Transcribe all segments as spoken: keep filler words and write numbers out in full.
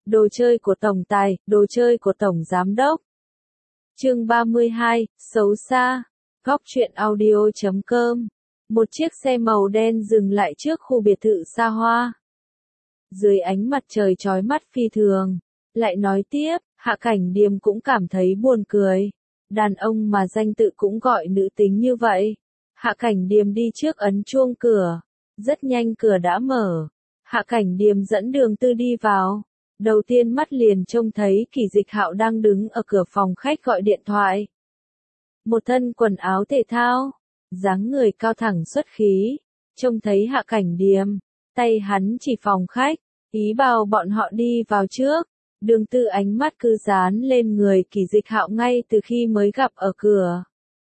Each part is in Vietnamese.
Đồ chơi của tổng tài, đồ chơi của tổng giám đốc. Chương ba mươi hai, xấu xa. Góc truyện audio chấm com. Một chiếc xe màu đen dừng lại trước khu biệt thự xa hoa. Dưới ánh mặt trời chói mắt phi thường. Lại nói tiếp, Hạ Cảnh Điềm cũng cảm thấy buồn cười. Đàn ông mà danh tự cũng gọi nữ tính như vậy. Hạ Cảnh Điềm đi trước ấn chuông cửa. Rất nhanh cửa đã mở. Hạ Cảnh Điềm dẫn Đường Tư đi vào. Đầu tiên mắt liền trông thấy Kỷ Dịch Hạo đang đứng ở cửa phòng khách gọi điện thoại. Một thân quần áo thể thao, dáng người cao thẳng xuất khí, trông thấy Hạ Cảnh Điềm, tay hắn chỉ phòng khách, ý bảo bọn họ đi vào trước. Đường Tư ánh mắt cứ dán lên người Kỷ Dịch Hạo ngay từ khi mới gặp ở cửa.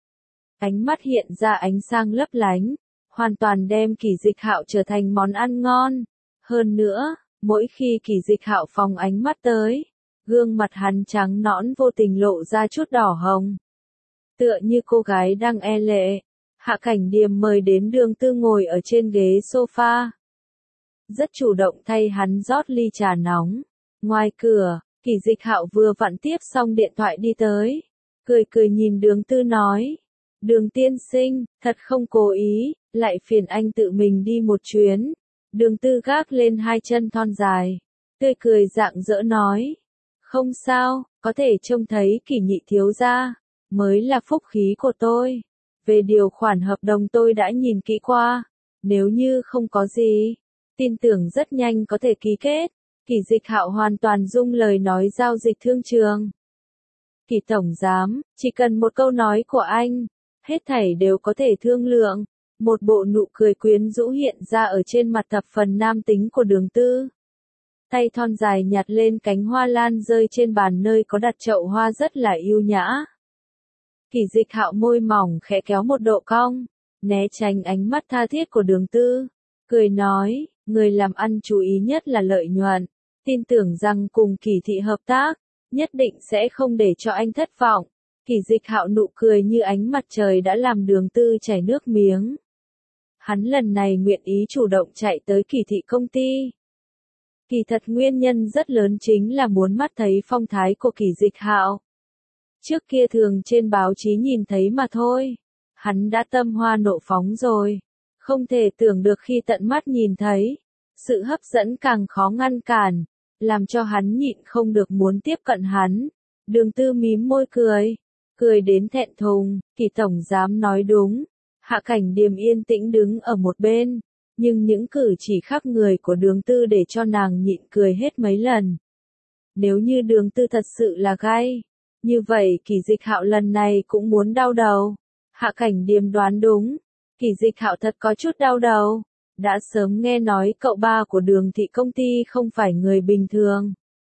Ánh mắt hiện ra ánh sáng lấp lánh, hoàn toàn đem Kỷ Dịch Hạo trở thành món ăn ngon. Hơn nữa, mỗi khi Kỷ Dịch Hạo phóng ánh mắt tới, gương mặt hắn trắng nõn vô tình lộ ra chút đỏ hồng. Tựa như cô gái đang e lệ, Hạ Cảnh Điềm mời đến Đường Tư ngồi ở trên ghế sofa. Rất chủ động thay hắn rót ly trà nóng. Ngoài cửa, Kỷ Dịch Hạo vừa vặn tiếp xong điện thoại đi tới. Cười cười nhìn Đường Tư nói. Đường tiên sinh, thật không cố ý, lại phiền anh tự mình đi một chuyến. Đường Tư gác lên hai chân thon dài, tươi cười rạng rỡ nói. Không sao, có thể trông thấy Kỷ nhị thiếu gia, mới là phúc khí của tôi. Về điều khoản hợp đồng tôi đã nhìn kỹ qua, nếu như không có gì, tin tưởng rất nhanh có thể ký kết. Kỷ Dịch Hạo hoàn toàn dung lời nói giao dịch thương trường. Kỷ tổng giám, chỉ cần một câu nói của anh, hết thảy đều có thể thương lượng. Một bộ nụ cười quyến rũ hiện ra ở trên mặt thập phần nam tính của Đường Tư. Tay thon dài nhặt lên cánh hoa lan rơi trên bàn nơi có đặt chậu hoa rất là yêu nhã. Kỷ Dịch Hạo môi mỏng khẽ kéo một độ cong, né tránh ánh mắt tha thiết của Đường Tư. Cười nói, người làm ăn chú ý nhất là lợi nhuận. Tin tưởng rằng cùng Kỷ thị hợp tác, nhất định sẽ không để cho anh thất vọng. Kỷ Dịch Hạo nụ cười như ánh mặt trời đã làm Đường Tư chảy nước miếng. Hắn lần này nguyện ý chủ động chạy tới Kỷ thị công ty. Kỳ thật nguyên nhân rất lớn chính là muốn mắt thấy phong thái của Kỷ Dịch Hạo. Trước kia thường trên báo chí nhìn thấy mà thôi. Hắn đã tâm hoa nộ phóng rồi. Không thể tưởng được khi tận mắt nhìn thấy. Sự hấp dẫn càng khó ngăn cản. Làm cho hắn nhịn không được muốn tiếp cận hắn. Đường Tư mím môi cười. Cười đến thẹn thùng. Kỷ tổng giám nói đúng. Hạ Cảnh Điềm yên tĩnh đứng ở một bên, nhưng những cử chỉ khác người của Đường Tư để cho nàng nhịn cười hết mấy lần. Nếu như Đường Tư thật sự là gay, như vậy Kỷ Dịch Hạo lần này cũng muốn đau đầu. Hạ Cảnh Điềm đoán đúng, Kỷ Dịch Hạo thật có chút đau đầu. Đã sớm nghe nói cậu ba của Đường thị công ty không phải người bình thường.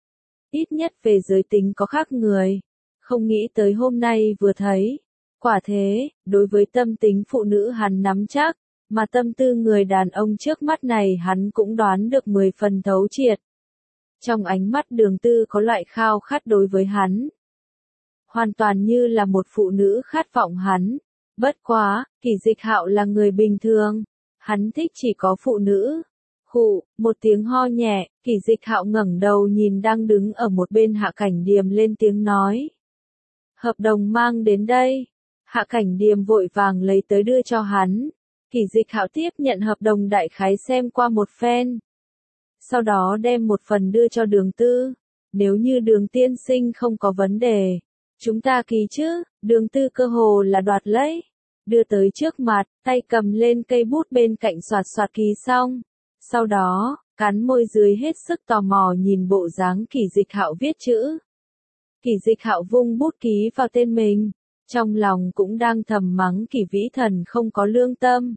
Ít nhất về giới tính có khác người. Không nghĩ tới hôm nay vừa thấy. Quả thế, đối với tâm tính phụ nữ hắn nắm chắc, mà tâm tư người đàn ông trước mắt này hắn cũng đoán được mười phần thấu triệt. Trong ánh mắt Đường Tư có loại khao khát đối với hắn. Hoàn toàn như là một phụ nữ khát vọng hắn. Bất quá, Kỷ Dịch Hạo là người bình thường. Hắn thích chỉ có phụ nữ. Khụ, một tiếng ho nhẹ, Kỷ Dịch Hạo ngẩng đầu nhìn đang đứng ở một bên Hạ Cảnh Điềm lên tiếng nói. Hợp đồng mang đến đây. Hạ Cảnh Điềm vội vàng lấy tới đưa cho hắn. Kỷ Dịch Hạo tiếp nhận hợp đồng đại khái xem qua một phen. Sau đó đem một phần đưa cho Đường Tư. Nếu như Đường tiên sinh không có vấn đề, chúng ta ký chứ. Đường Tư cơ hồ là đoạt lấy. Đưa tới trước mặt, tay cầm lên cây bút bên cạnh soạt soạt ký xong. Sau đó, cắn môi dưới hết sức tò mò nhìn bộ dáng Kỷ Dịch Hạo viết chữ. Kỷ Dịch Hạo vung bút ký vào tên mình. Trong lòng cũng đang thầm mắng Kỷ Vĩ Thần không có lương tâm.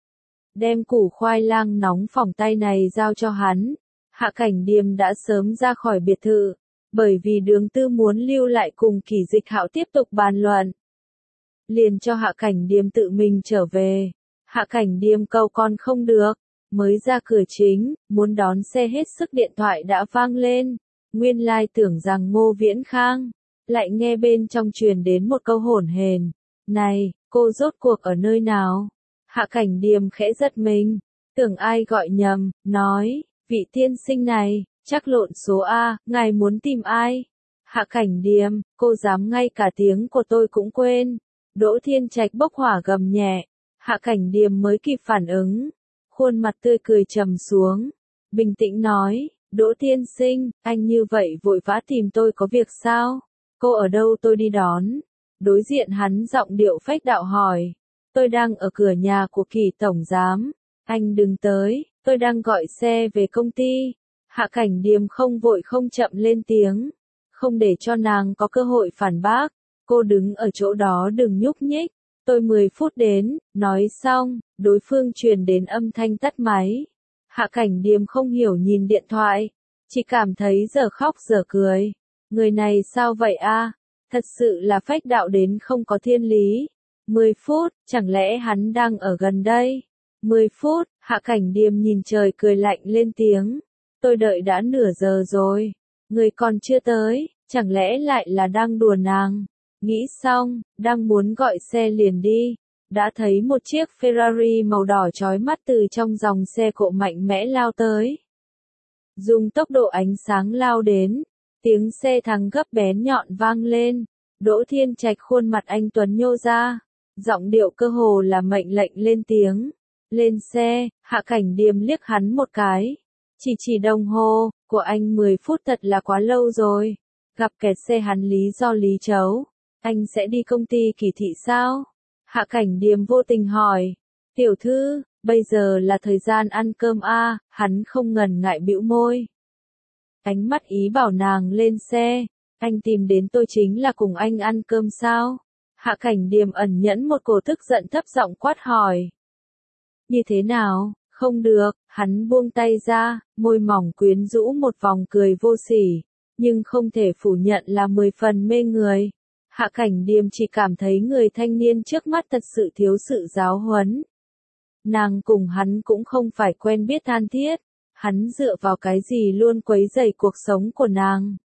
Đem củ khoai lang nóng phỏng tay này giao cho hắn. Hạ Cảnh Điềm đã sớm ra khỏi biệt thự, bởi vì Đường Tư muốn lưu lại cùng Kỷ Dịch Hạo tiếp tục bàn luận. Liền cho Hạ Cảnh Điềm tự mình trở về. Hạ Cảnh Điềm cầu con không được, mới ra cửa chính, muốn đón xe hết sức điện thoại đã vang lên. Nguyên lai tưởng rằng Ngô Viễn Khang. Lại nghe bên trong truyền đến một câu hỗn hển. Này, cô rốt cuộc ở nơi nào? Hạ Cảnh Điềm khẽ giật mình. Tưởng ai gọi nhầm, nói, vị tiên sinh này, Chắc lộn số A, ngài muốn tìm ai? Hạ Cảnh Điềm, cô dám ngay cả tiếng của tôi cũng quên. Đỗ Thiên Trạch bốc hỏa gầm nhẹ. Hạ Cảnh Điềm mới kịp phản ứng. Khuôn mặt tươi cười trầm xuống. Bình tĩnh nói, Đỗ tiên sinh, anh như vậy vội vã tìm tôi có việc sao? Cô ở đâu tôi đi đón? Đối diện hắn giọng điệu phách đạo hỏi. Tôi đang ở cửa nhà của Kỳ tổng giám. Anh đừng tới, tôi đang gọi xe về công ty. Hạ Cảnh Điềm không vội không chậm lên tiếng. Không để cho nàng có cơ hội phản bác. Cô đứng ở chỗ đó đừng nhúc nhích. Tôi mười phút đến, nói xong, đối phương truyền đến âm thanh tắt máy. Hạ Cảnh Điềm không hiểu nhìn điện thoại. Chỉ cảm thấy giờ khóc giờ cười. Người này sao vậy a? Thật sự là phách đạo đến không có thiên lý. mười phút, chẳng lẽ hắn đang ở gần đây? mười phút, Hạ Cảnh Điềm nhìn trời cười lạnh lên tiếng. Tôi đợi đã nửa giờ rồi. Người còn chưa tới, chẳng lẽ lại là đang đùa nàng? Nghĩ xong, đang muốn gọi xe liền đi. Đã thấy một chiếc Ferrari màu đỏ chói mắt từ trong dòng xe cộ mạnh mẽ lao tới. Dùng tốc độ ánh sáng lao đến. Tiếng xe thắng gấp bén nhọn vang lên. Đỗ Thiên Trạch khuôn mặt anh tuấn nhô ra. Giọng điệu cơ hồ là mệnh lệnh lên tiếng. Lên xe, Hạ Cảnh Điềm liếc hắn một cái. Chỉ chỉ đồng hồ, của anh mười phút thật là quá lâu rồi. Gặp kẹt xe hắn lý do lý chấu. Anh sẽ đi công ty Kỳ thị sao? Hạ Cảnh Điềm vô tình hỏi. Tiểu thư, bây giờ là thời gian ăn cơm a, hắn không ngần ngại bĩu môi. Ánh mắt ý bảo nàng lên xe. Anh tìm đến tôi chính là cùng anh ăn cơm sao? Hạ Cảnh Điềm ẩn nhẫn một cổ tức giận thấp giọng quát hỏi. Như thế nào? Không được, hắn buông tay ra, môi mỏng quyến rũ một vòng cười vô sỉ, nhưng không thể phủ nhận là mười phần mê người. Hạ Cảnh Điềm chỉ cảm thấy người thanh niên trước mắt thật sự thiếu sự giáo huấn. Nàng cùng hắn cũng không phải quen biết than thiết, hắn dựa vào cái gì luôn quấy rầy cuộc sống của nàng.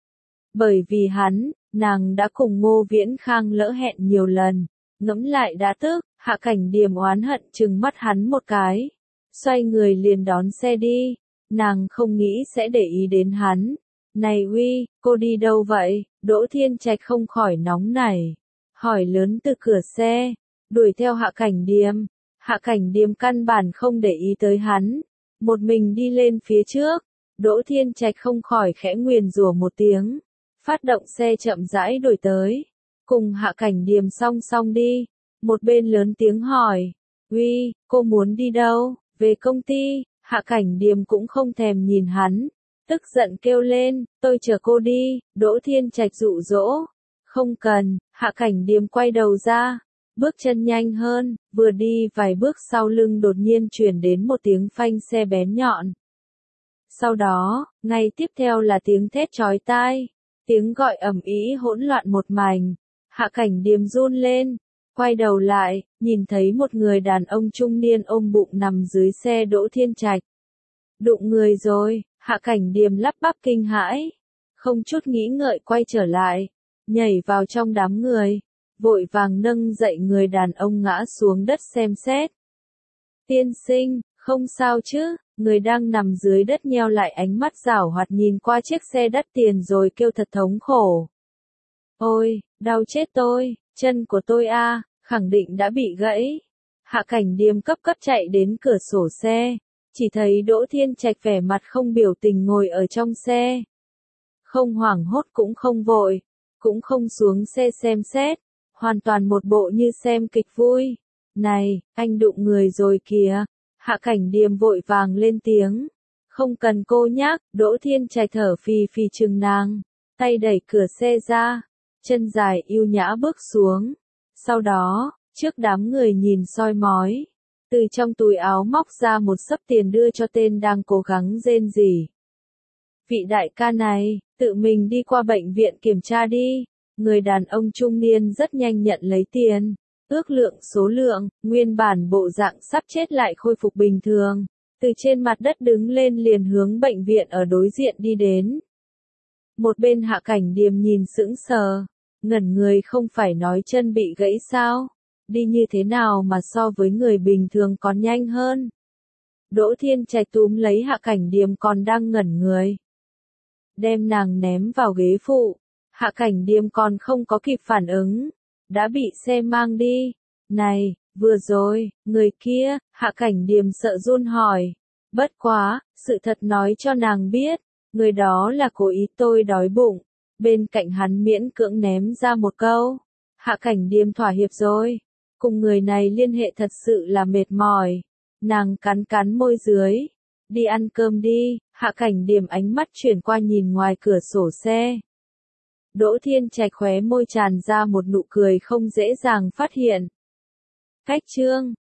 Bởi vì hắn, nàng đã cùng Ngô Viễn Khang lỡ hẹn nhiều lần, ngẫm lại đã tức, Hạ Cảnh Điềm oán hận trừng mắt hắn một cái. Xoay người liền đón xe đi, nàng không nghĩ sẽ để ý đến hắn. Này Uy, cô đi đâu vậy? Đỗ Thiên Trạch không khỏi nóng nảy. Hỏi lớn từ cửa xe, đuổi theo Hạ Cảnh Điềm. Hạ Cảnh Điềm căn bản không để ý tới hắn. Một mình đi lên phía trước, Đỗ Thiên Trạch không khỏi khẽ nguyền rủa một tiếng. Phát động xe chậm rãi đuổi tới. Cùng Hạ Cảnh Điềm song song đi. Một bên lớn tiếng hỏi. Uy, cô muốn đi đâu? Về công ty. Hạ Cảnh Điềm cũng không thèm nhìn hắn. Tức giận kêu lên, tôi chở cô đi. Đỗ Thiên Trạch dụ dỗ. Không cần. Hạ Cảnh Điềm quay đầu ra. Bước chân nhanh hơn. Vừa đi vài bước sau lưng đột nhiên truyền đến một tiếng phanh xe bén nhọn. Sau đó, ngay tiếp theo là tiếng thét chói tai. Tiếng gọi ầm ĩ hỗn loạn một mảnh. Hạ Cảnh Điềm run lên. Quay đầu lại, nhìn thấy một người đàn ông trung niên ôm bụng nằm dưới xe Đỗ Thiên Trạch. Đụng người rồi, Hạ Cảnh Điềm lắp bắp kinh hãi. Không chút nghĩ ngợi quay trở lại, nhảy vào trong đám người, vội vàng nâng dậy người đàn ông ngã xuống đất xem xét. Tiên sinh, không sao chứ? Người đang nằm dưới đất nheo lại ánh mắt giảo hoạt nhìn qua chiếc xe đắt tiền rồi kêu thật thống khổ. Ôi, đau chết tôi, chân của tôi a, khẳng định đã bị gãy. Hạ Cảnh Điềm cấp cấp chạy đến cửa sổ xe, chỉ thấy Đỗ Thiên Trạch vẻ mặt không biểu tình ngồi ở trong xe. Không hoảng hốt cũng không vội, cũng không xuống xe xem xét, hoàn toàn một bộ như xem kịch vui. Này, anh đụng người rồi kìa. Hạ Cảnh Điềm vội vàng lên tiếng. Không cần cô nhắc, Đỗ Thiên Trạch thở phì phì chừng nàng, tay đẩy cửa xe ra, chân dài yêu nhã bước xuống. Sau đó, trước đám người nhìn soi mói, từ trong túi áo móc ra một xấp tiền đưa cho tên đang cố gắng rên rỉ. Vị đại ca này, tự mình đi qua bệnh viện kiểm tra đi. Người đàn ông trung niên rất nhanh nhận lấy tiền. Ước lượng số lượng, nguyên bản bộ dạng sắp chết lại khôi phục bình thường. Từ trên mặt đất đứng lên liền hướng bệnh viện ở đối diện đi đến. Một bên Hạ Cảnh Điềm nhìn sững sờ, ngẩn người không phải nói chân bị gãy sao? Đi như thế nào mà so với người bình thường còn nhanh hơn? Đỗ Thiên Trạch túm lấy Hạ Cảnh Điềm còn đang ngẩn người. đem nàng ném vào ghế phụ. Hạ Cảnh Điềm còn không có kịp phản ứng, đã bị xe mang đi. Này, vừa rồi, người kia, Hạ Cảnh Điềm sợ run hỏi. Bất quá, sự thật nói cho nàng biết, người đó là cố ý tôi đói bụng. Bên cạnh hắn miễn cưỡng ném ra một câu. Hạ Cảnh Điềm thỏa hiệp rồi. Cùng người này liên hệ thật sự là mệt mỏi. Nàng cắn cắn môi dưới. Đi ăn cơm đi. Hạ Cảnh Điềm ánh mắt chuyển qua nhìn ngoài cửa sổ xe. Đỗ Thiên Trạch khóe môi tràn ra một nụ cười không dễ dàng phát hiện. Cách chương